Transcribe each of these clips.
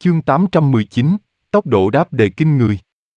Chương 819, tốc độ đáp đề kinh người.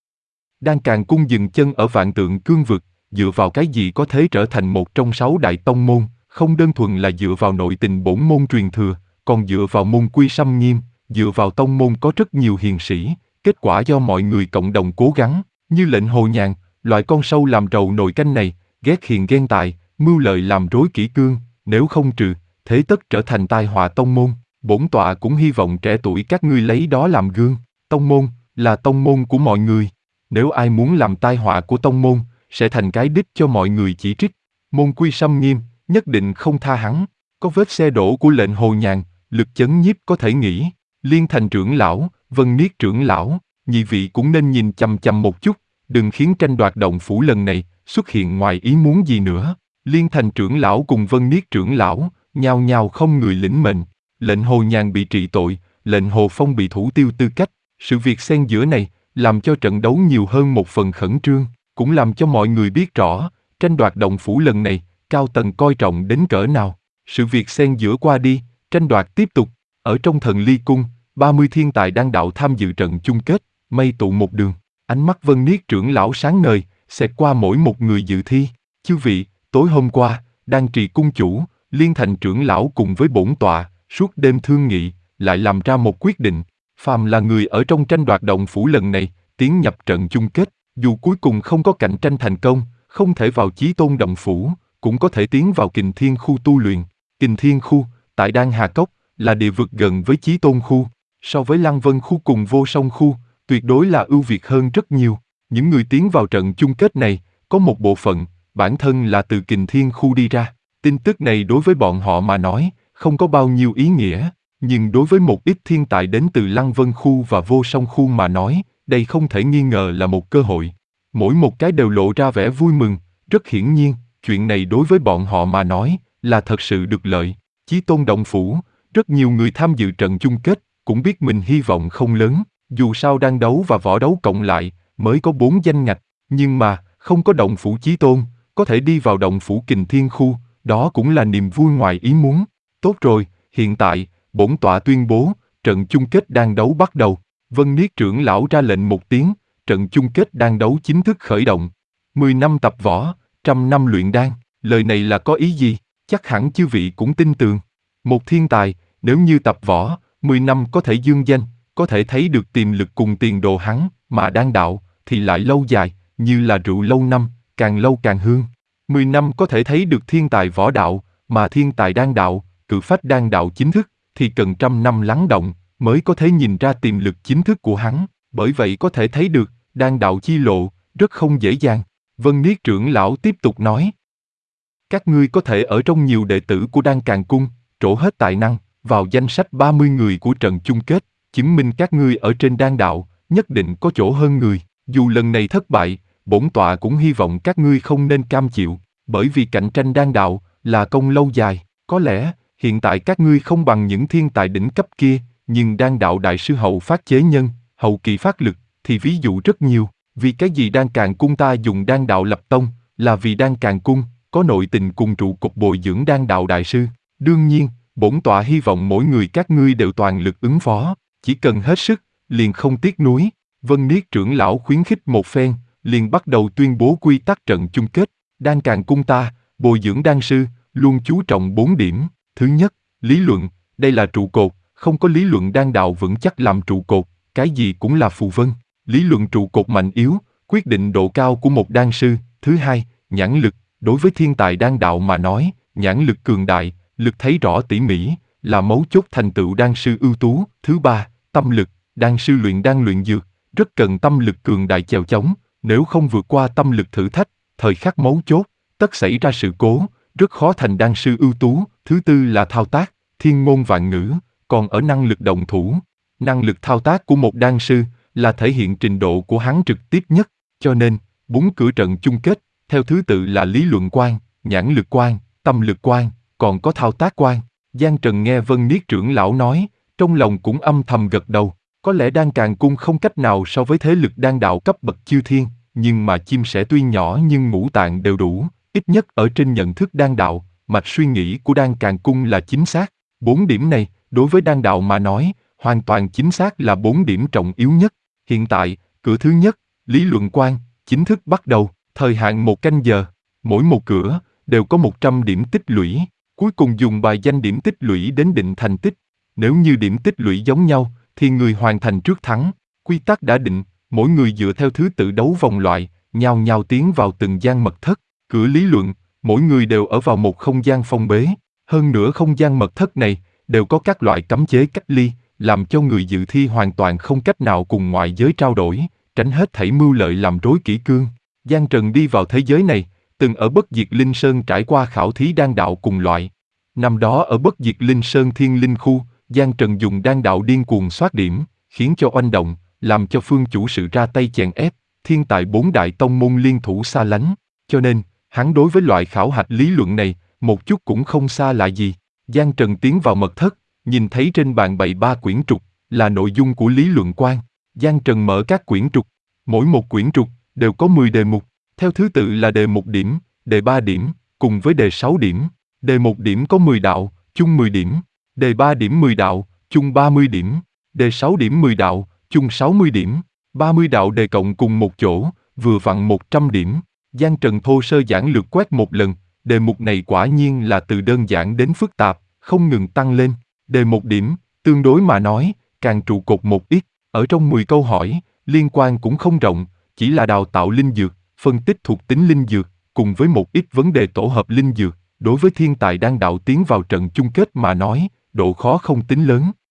Đan Càn Cung dừng chân ở Vạn Tượng Cương vực, dựa vào cái gì có thể trở thành một trong 6 đại tông môn, không đơn thuần là dựa vào nội tình bổn môn truyền thừa, còn dựa vào môn quy xâm nghiêm, dựa vào tông môn có rất nhiều hiền sĩ, kết quả do mọi người cộng đồng cố gắng, như Lệnh Hồ Nhàn, loại con sâu làm rầu nồi canh này, ghét hiền ghen tài, mưu lợi làm rối kỷ cương, nếu không trừ, thế tất trở thành tai họa tông môn. Bổn tọa cũng hy vọng trẻ tuổi các ngươi lấy đó làm gương. Tông môn là tông môn của mọi người. Nếu ai muốn làm tai họa của tông môn, sẽ thành cái đích cho mọi người chỉ trích. Môn quy xâm nghiêm, nhất định không tha hắn. Có vết xe đổ của Lệnh Hồ Nhàn, lực chấn nhiếp có thể nghĩ. Liên Thành trưởng lão, Vân Niết trưởng lão, nhị vị cũng nên nhìn chằm chằm một chút, đừng khiến tranh đoạt động phủ lần này xuất hiện ngoài ý muốn gì nữa. Liên Thành trưởng lão cùng Vân Niết trưởng lão, nhao nhao không người lĩnh mệnh. Lệnh Hồ Nhàn bị trị tội, Lệnh Hồ Phong bị thủ tiêu tư cách. Sự việc xen giữa này làm cho trận đấu nhiều hơn một phần khẩn trương, cũng làm cho mọi người biết rõ tranh đoạt động phủ lần này cao tầng coi trọng đến cỡ nào. Sự việc xen giữa qua đi, tranh đoạt tiếp tục. Ở trong Thần Ly Cung, 30 thiên tài đan đạo tham dự trận chung kết, mây tụ một đường. Ánh mắt Vân Niết trưởng lão sáng ngời, xẹt qua mỗi một người dự thi. Chư vị, tối hôm qua, Đan Trì cung chủ, Liên Thành trưởng lão cùng với bổn tọa suốt đêm thương nghị, lại làm ra một quyết định. Phàm là người ở trong tranh đoạt động phủ lần này, tiến nhập trận chung kết, dù cuối cùng không có cạnh tranh thành công, không thể vào Chí Tôn động phủ, cũng có thể tiến vào Kình Thiên khu tu luyện. Kình Thiên khu, tại Đan Hà Cốc, là địa vực gần với Chí Tôn khu. So với Lăng Vân khu cùng Vô Song khu, tuyệt đối là ưu việt hơn rất nhiều. Những người tiến vào trận chung kết này, có một bộ phận, bản thân là từ Kình Thiên khu đi ra. Tin tức này đối với bọn họ mà nói, không có bao nhiêu ý nghĩa, nhưng đối với một ít thiên tài đến từ Lăng Vân khu và Vô Song khu mà nói, đây không thể nghi ngờ là một cơ hội. Mỗi một cái đều lộ ra vẻ vui mừng, rất hiển nhiên, chuyện này đối với bọn họ mà nói, là thật sự được lợi. Chí Tôn động phủ, rất nhiều người tham dự trận chung kết, cũng biết mình hy vọng không lớn, dù sao đan đấu và võ đấu cộng lại, mới có 4 danh ngạch, nhưng mà, không có động phủ Chí Tôn, có thể đi vào động phủ Kình Thiên khu, đó cũng là niềm vui ngoài ý muốn. Tốt rồi, hiện tại, bổn tọa tuyên bố, trận chung kết đan đấu bắt đầu. Vân Niết trưởng lão ra lệnh một tiếng, trận chung kết đan đấu chính thức khởi động. 10 năm tập võ, 100 năm luyện đan, lời này là có ý gì? Chắc hẳn chư vị cũng tin tưởng. Một thiên tài, nếu như tập võ, 10 năm có thể dương danh, có thể thấy được tiềm lực cùng tiền đồ hắn, mà đan đạo, thì lại lâu dài, như là rượu lâu năm, càng lâu càng hương. 10 năm có thể thấy được thiên tài võ đạo, mà thiên tài đan đạo, cự phách đan đạo chính thức, thì cần 100 năm lắng động, mới có thể nhìn ra tiềm lực chính thức của hắn. Bởi vậy có thể thấy được, đan đạo chi lộ, rất không dễ dàng. Vân Niết trưởng lão tiếp tục nói. Các ngươi có thể ở trong nhiều đệ tử của Đan Càn Cung, trổ hết tài năng, vào danh sách 30 người của trận chung kết, chứng minh các ngươi ở trên đan đạo, nhất định có chỗ hơn người. Dù lần này thất bại, bổn tọa cũng hy vọng các ngươi không nên cam chịu, bởi vì cạnh tranh đan đạo, là công lâu dài. Có lẽ, hiện tại các ngươi không bằng những thiên tài đỉnh cấp kia, nhưng đan đạo đại sư hậu phát chế nhân, hậu kỳ phát lực, thì ví dụ rất nhiều. Vì cái gì Đan Càn Cung ta dùng đan đạo lập tông, là vì Đan Càn Cung có nội tình cùng trụ cột bồi dưỡng đan đạo đại sư. Đương nhiên, bổn tọa hy vọng mỗi người các ngươi đều toàn lực ứng phó, chỉ cần hết sức, liền không tiếc nuối. Vân Niết trưởng lão khuyến khích một phen, liền bắt đầu tuyên bố quy tắc trận chung kết. Đan Càn Cung ta, bồi dưỡng đan sư, luôn chú trọng 4 điểm. Thứ nhất, lý luận, đây là trụ cột, không có lý luận đan đạo vững chắc làm trụ cột, cái gì cũng là phù vân. Lý luận trụ cột mạnh yếu, quyết định độ cao của một đan sư. Thứ hai, nhãn lực, đối với thiên tài đan đạo mà nói, nhãn lực cường đại, lực thấy rõ tỉ mỉ, là mấu chốt thành tựu đan sư ưu tú. Thứ ba, tâm lực, đan sư luyện đan luyện dược, rất cần tâm lực cường đại chèo chống, nếu không vượt qua tâm lực thử thách, thời khắc mấu chốt, tất xảy ra sự cố, rất khó thành đan sư ưu tú. Thứ tư là thao tác, thiên ngôn vạn ngữ, còn ở năng lực động thủ. Năng lực thao tác của một đan sư là thể hiện trình độ của hắn trực tiếp nhất, cho nên, 4 cửa trận chung kết, theo thứ tự là lý luận quan, nhãn lực quan, tâm lực quan, còn có thao tác quan. Giang Trần nghe Vân Niết trưởng lão nói, trong lòng cũng âm thầm gật đầu. Có lẽ Đan Càn Cung không cách nào so với thế lực đan đạo cấp bậc chư thiên, nhưng mà chim sẻ tuy nhỏ nhưng ngũ tạng đều đủ, ít nhất ở trên nhận thức đan đạo, mạch suy nghĩ của Đan Càn Cung là chính xác. 4 điểm này, đối với đan đạo mà nói, hoàn toàn chính xác là 4 điểm trọng yếu nhất. Hiện tại, cửa thứ nhất, lý luận quan, chính thức bắt đầu, thời hạn 1 canh giờ. Mỗi một cửa, đều có 100 điểm tích lũy. Cuối cùng dùng bài danh điểm tích lũy đến định thành tích. Nếu như điểm tích lũy giống nhau, thì người hoàn thành trước thắng. Quy tắc đã định, mỗi người dựa theo thứ tự đấu vòng loại, nhao nhao tiến vào từng gian mật thất. Cửa lý luận, mỗi người đều ở vào một không gian phong bế. Hơn nữa không gian mật thất này, đều có các loại cấm chế cách ly, làm cho người dự thi hoàn toàn không cách nào cùng ngoại giới trao đổi, tránh hết thảy mưu lợi làm rối kỷ cương. Giang Trần đi vào thế giới này, từng ở Bất Diệt Linh Sơn trải qua khảo thí đan đạo cùng loại. Năm đó ở Bất Diệt Linh Sơn Thiên Linh Khu, Giang Trần dùng đan đạo điên cuồng soát điểm, khiến cho oanh động, làm cho phương chủ sự ra tay chèn ép, thiên tài 4 đại tông môn liên thủ xa lánh. Cho nên, hắn đối với loại khảo hạch lý luận này, một chút cũng không xa lạ gì. Giang Trần tiến vào mật thất, nhìn thấy trên bàn bày 3 quyển trục, là nội dung của lý luận quan. Giang Trần mở các quyển trục, mỗi một quyển trục đều có 10 đề mục, theo thứ tự là đề 1 điểm, đề 3 điểm, cùng với đề 6 điểm. Đề 1 điểm có 10 đạo, chung 10 điểm. Đề 3 điểm 10 đạo, chung 30 điểm. Đề 6 điểm 10 đạo, chung 60 điểm. 30 đạo đề cộng cùng một chỗ, vừa vặn 100 điểm. Giang Trần thô sơ giản lược quét một lần, đề mục này quả nhiên là từ đơn giản đến phức tạp, không ngừng tăng lên. Đề 1 điểm, tương đối mà nói, càng trụ cột một ít, ở trong 10 câu hỏi, liên quan cũng không rộng, chỉ là đào tạo linh dược, phân tích thuộc tính linh dược, cùng với một ít vấn đề tổ hợp linh dược. Đối với thiên tài đan đạo tiến vào trận chung kết mà nói, độ khó không tính lớn.